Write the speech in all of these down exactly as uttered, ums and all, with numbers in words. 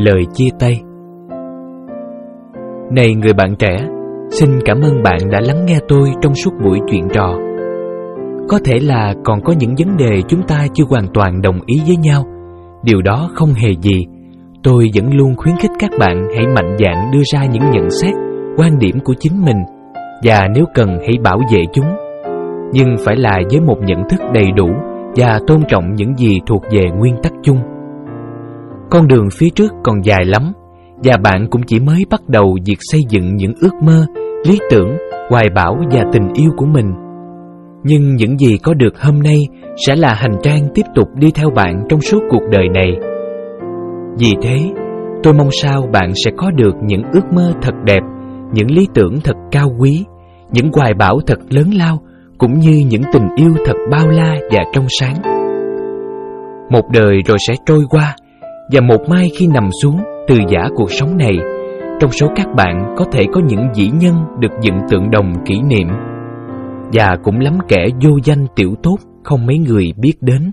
lời chia tay. Này người bạn trẻ, xin cảm ơn bạn đã lắng nghe tôi trong suốt buổi chuyện trò. Có thể là còn có những vấn đề chúng ta chưa hoàn toàn đồng ý với nhau. Điều đó không hề gì. Tôi vẫn luôn khuyến khích các bạn hãy mạnh dạn đưa ra những nhận xét, quan điểm của chính mình, và nếu cần hãy bảo vệ chúng. Nhưng phải là với một nhận thức đầy đủ và tôn trọng những gì thuộc về nguyên tắc chung. Con đường phía trước còn dài lắm, và bạn cũng chỉ mới bắt đầu việc xây dựng những ước mơ, lý tưởng, hoài bão và tình yêu của mình. Nhưng những gì có được hôm nay sẽ là hành trang tiếp tục đi theo bạn trong suốt cuộc đời này. Vì thế, tôi mong sao bạn sẽ có được những ước mơ thật đẹp, những lý tưởng thật cao quý, những hoài bão thật lớn lao, cũng như những tình yêu thật bao la và trong sáng. Một đời rồi sẽ trôi qua, và một mai khi nằm xuống từ giã cuộc sống này, trong số các bạn có thể có những vĩ nhân được dựng tượng đồng kỷ niệm, và cũng lắm kẻ vô danh tiểu tốt không mấy người biết đến.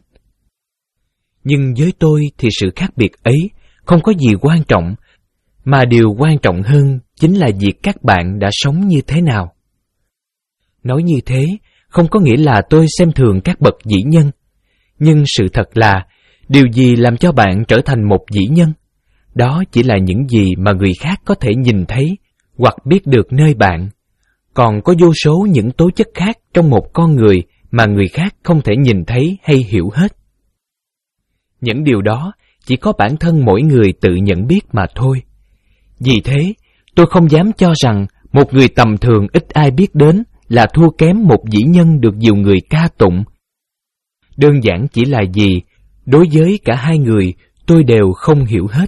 Nhưng với tôi thì sự khác biệt ấy không có gì quan trọng, mà điều quan trọng hơn chính là việc các bạn đã sống như thế nào. Nói như thế không có nghĩa là tôi xem thường các bậc vĩ nhân, nhưng sự thật là điều gì làm cho bạn trở thành một vĩ nhân? Đó chỉ là những gì mà người khác có thể nhìn thấy hoặc biết được nơi bạn. Còn có vô số những tố chất khác trong một con người mà người khác không thể nhìn thấy hay hiểu hết. Những điều đó chỉ có bản thân mỗi người tự nhận biết mà thôi. Vì thế, tôi không dám cho rằng một người tầm thường ít ai biết đến là thua kém một vĩ nhân được nhiều người ca tụng. Đơn giản chỉ là gì, đối với cả hai người tôi đều không hiểu hết.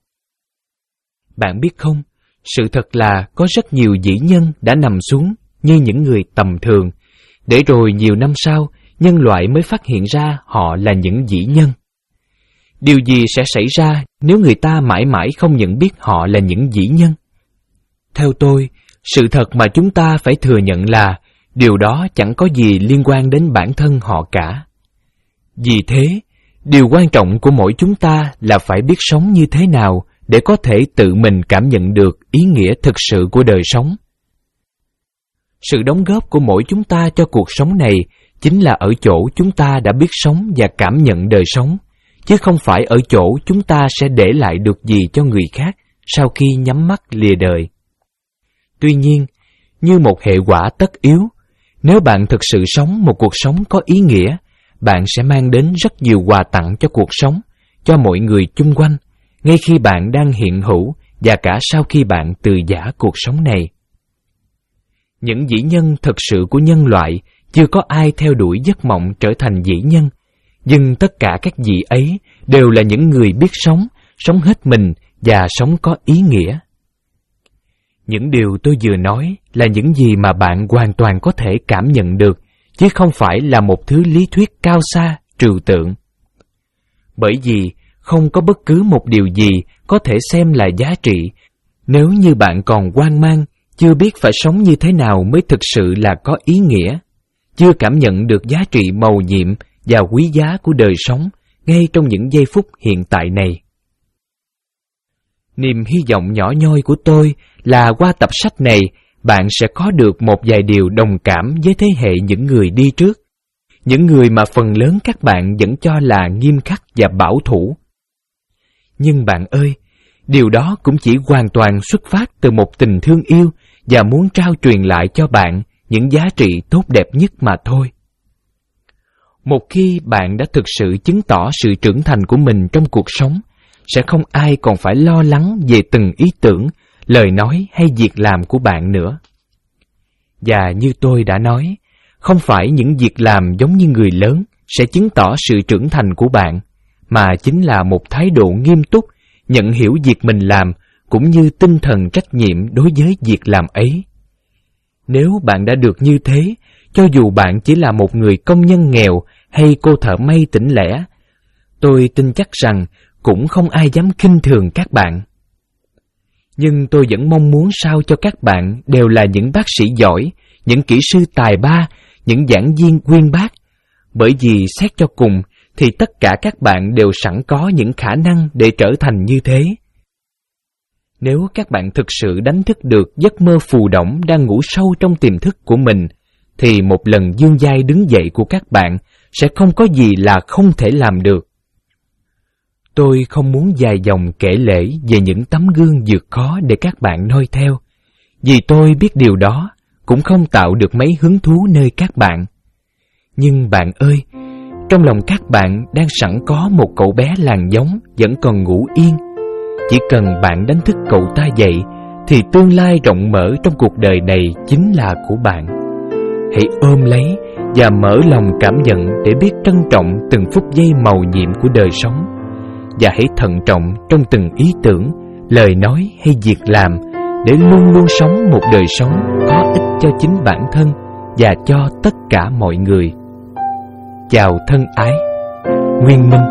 Bạn biết không, sự thật là có rất nhiều vĩ nhân đã nằm xuống như những người tầm thường, để rồi nhiều năm sau, nhân loại mới phát hiện ra họ là những vĩ nhân. Điều gì sẽ xảy ra nếu người ta mãi mãi không nhận biết họ là những vĩ nhân? Theo tôi, sự thật mà chúng ta phải thừa nhận là điều đó chẳng có gì liên quan đến bản thân họ cả. Vì thế, điều quan trọng của mỗi chúng ta là phải biết sống như thế nào để có thể tự mình cảm nhận được ý nghĩa thực sự của đời sống. Sự đóng góp của mỗi chúng ta cho cuộc sống này chính là ở chỗ chúng ta đã biết sống và cảm nhận đời sống, chứ không phải ở chỗ chúng ta sẽ để lại được gì cho người khác sau khi nhắm mắt lìa đời. Tuy nhiên, như một hệ quả tất yếu, nếu bạn thực sự sống một cuộc sống có ý nghĩa, bạn sẽ mang đến rất nhiều quà tặng cho cuộc sống, cho mọi người chung quanh, ngay khi bạn đang hiện hữu và cả sau khi bạn từ giã cuộc sống này. Những vĩ nhân thực sự của nhân loại, chưa có ai theo đuổi giấc mộng trở thành vĩ nhân, nhưng tất cả các vị ấy đều là những người biết sống, sống hết mình và sống có ý nghĩa. Những điều tôi vừa nói là những gì mà bạn hoàn toàn có thể cảm nhận được, chứ không phải là một thứ lý thuyết cao xa, trừu tượng. Bởi vì không có bất cứ một điều gì có thể xem là giá trị nếu như bạn còn hoang mang, chưa biết phải sống như thế nào mới thực sự là có ý nghĩa, chưa cảm nhận được giá trị mầu nhiệm và quý giá của đời sống ngay trong những giây phút hiện tại này. Niềm hy vọng nhỏ nhoi của tôi là qua tập sách này, bạn sẽ có được một vài điều đồng cảm với thế hệ những người đi trước, những người mà phần lớn các bạn vẫn cho là nghiêm khắc và bảo thủ. Nhưng bạn ơi, điều đó cũng chỉ hoàn toàn xuất phát từ một tình thương yêu và muốn trao truyền lại cho bạn những giá trị tốt đẹp nhất mà thôi. Một khi bạn đã thực sự chứng tỏ sự trưởng thành của mình trong cuộc sống, sẽ không ai còn phải lo lắng về từng ý tưởng, lời nói hay việc làm của bạn nữa. Và như tôi đã nói, không phải những việc làm giống như người lớn sẽ chứng tỏ sự trưởng thành của bạn, mà chính là một thái độ nghiêm túc, nhận hiểu việc mình làm, cũng như tinh thần trách nhiệm đối với việc làm ấy. Nếu bạn đã được như thế, cho dù bạn chỉ là một người công nhân nghèo hay cô thợ may tỉnh lẻ, tôi tin chắc rằng cũng không ai dám khinh thường các bạn. Nhưng tôi vẫn mong muốn sao cho các bạn đều là những bác sĩ giỏi, những kỹ sư tài ba, những giảng viên uyên bác, bởi vì xét cho cùng thì tất cả các bạn đều sẵn có những khả năng để trở thành như thế. Nếu các bạn thực sự đánh thức được giấc mơ phù đổng đang ngủ sâu trong tiềm thức của mình, thì một lần dương dai đứng dậy của các bạn sẽ không có gì là không thể làm được. Tôi không muốn dài dòng kể lể về những tấm gương vượt khó để các bạn noi theo, vì tôi biết điều đó cũng không tạo được mấy hứng thú nơi các bạn. Nhưng bạn ơi, trong lòng các bạn đang sẵn có một cậu bé làng giống vẫn còn ngủ yên. Chỉ cần bạn đánh thức cậu ta dậy, thì tương lai rộng mở trong cuộc đời này chính là của bạn. Hãy ôm lấy và mở lòng cảm nhận để biết trân trọng từng phút giây màu nhiệm của đời sống. Và hãy thận trọng trong từng ý tưởng, lời nói hay việc làm, để luôn luôn sống một đời sống có ích cho chính bản thân và cho tất cả mọi người. Chào thân ái, Nguyên Minh.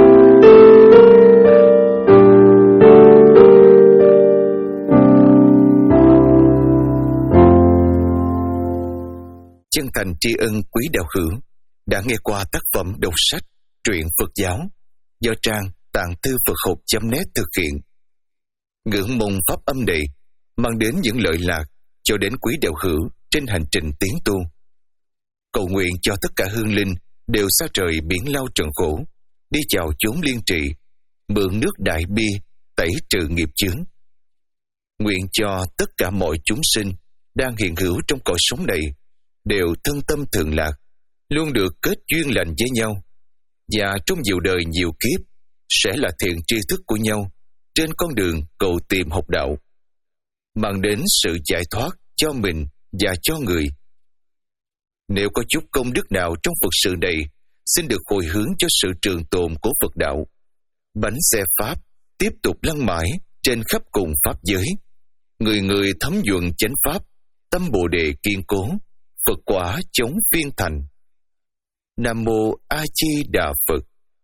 Chân thành tri ân quý đạo hữu đã nghe qua tác phẩm đọc sách truyện Phật giáo do trang tạng thư Phật học chấm net thực hiện. Ngưỡng mong pháp âm này mang đến những lợi lạc cho đến quý đạo hữu trên hành trình tiến tu. Cầu nguyện cho tất cả hương linh đều xa trời biển lao trần khổ, đi chào chốn liên trị, mượn nước đại bi tẩy trừ nghiệp chướng. Nguyện cho tất cả mọi chúng sinh đang hiện hữu trong cõi sống này đều thân tâm thường lạc, luôn được kết duyên lành với nhau, và trong nhiều đời nhiều kiếp sẽ là thiện tri thức của nhau trên con đường cầu tìm học đạo, mang đến sự giải thoát cho mình và cho người. Nếu có chút công đức nào trong Phật sự này, xin được hồi hướng cho sự trường tồn của Phật đạo. Bánh xe Pháp tiếp tục lăn mãi trên khắp cùng Pháp giới. Người người thấm nhuần chánh Pháp, tâm Bồ Đề kiên cố, Phật quả chống phiên thành. Nam Mô A Di Đà Phật.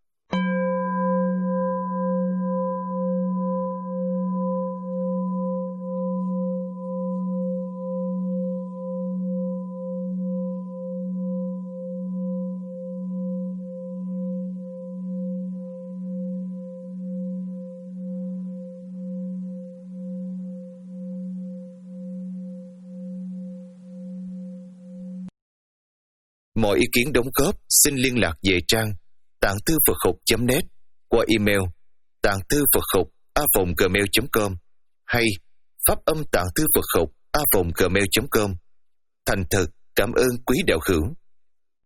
Mọi ý kiến đóng góp xin liên lạc về trang tạng thư Phật học chấm net qua email tạng thư Phật học a vòng gmail chấm com hay pháp âm tạng thư Phật học a vòng gmail chấm com. Thành thật cảm ơn quý đạo hữu.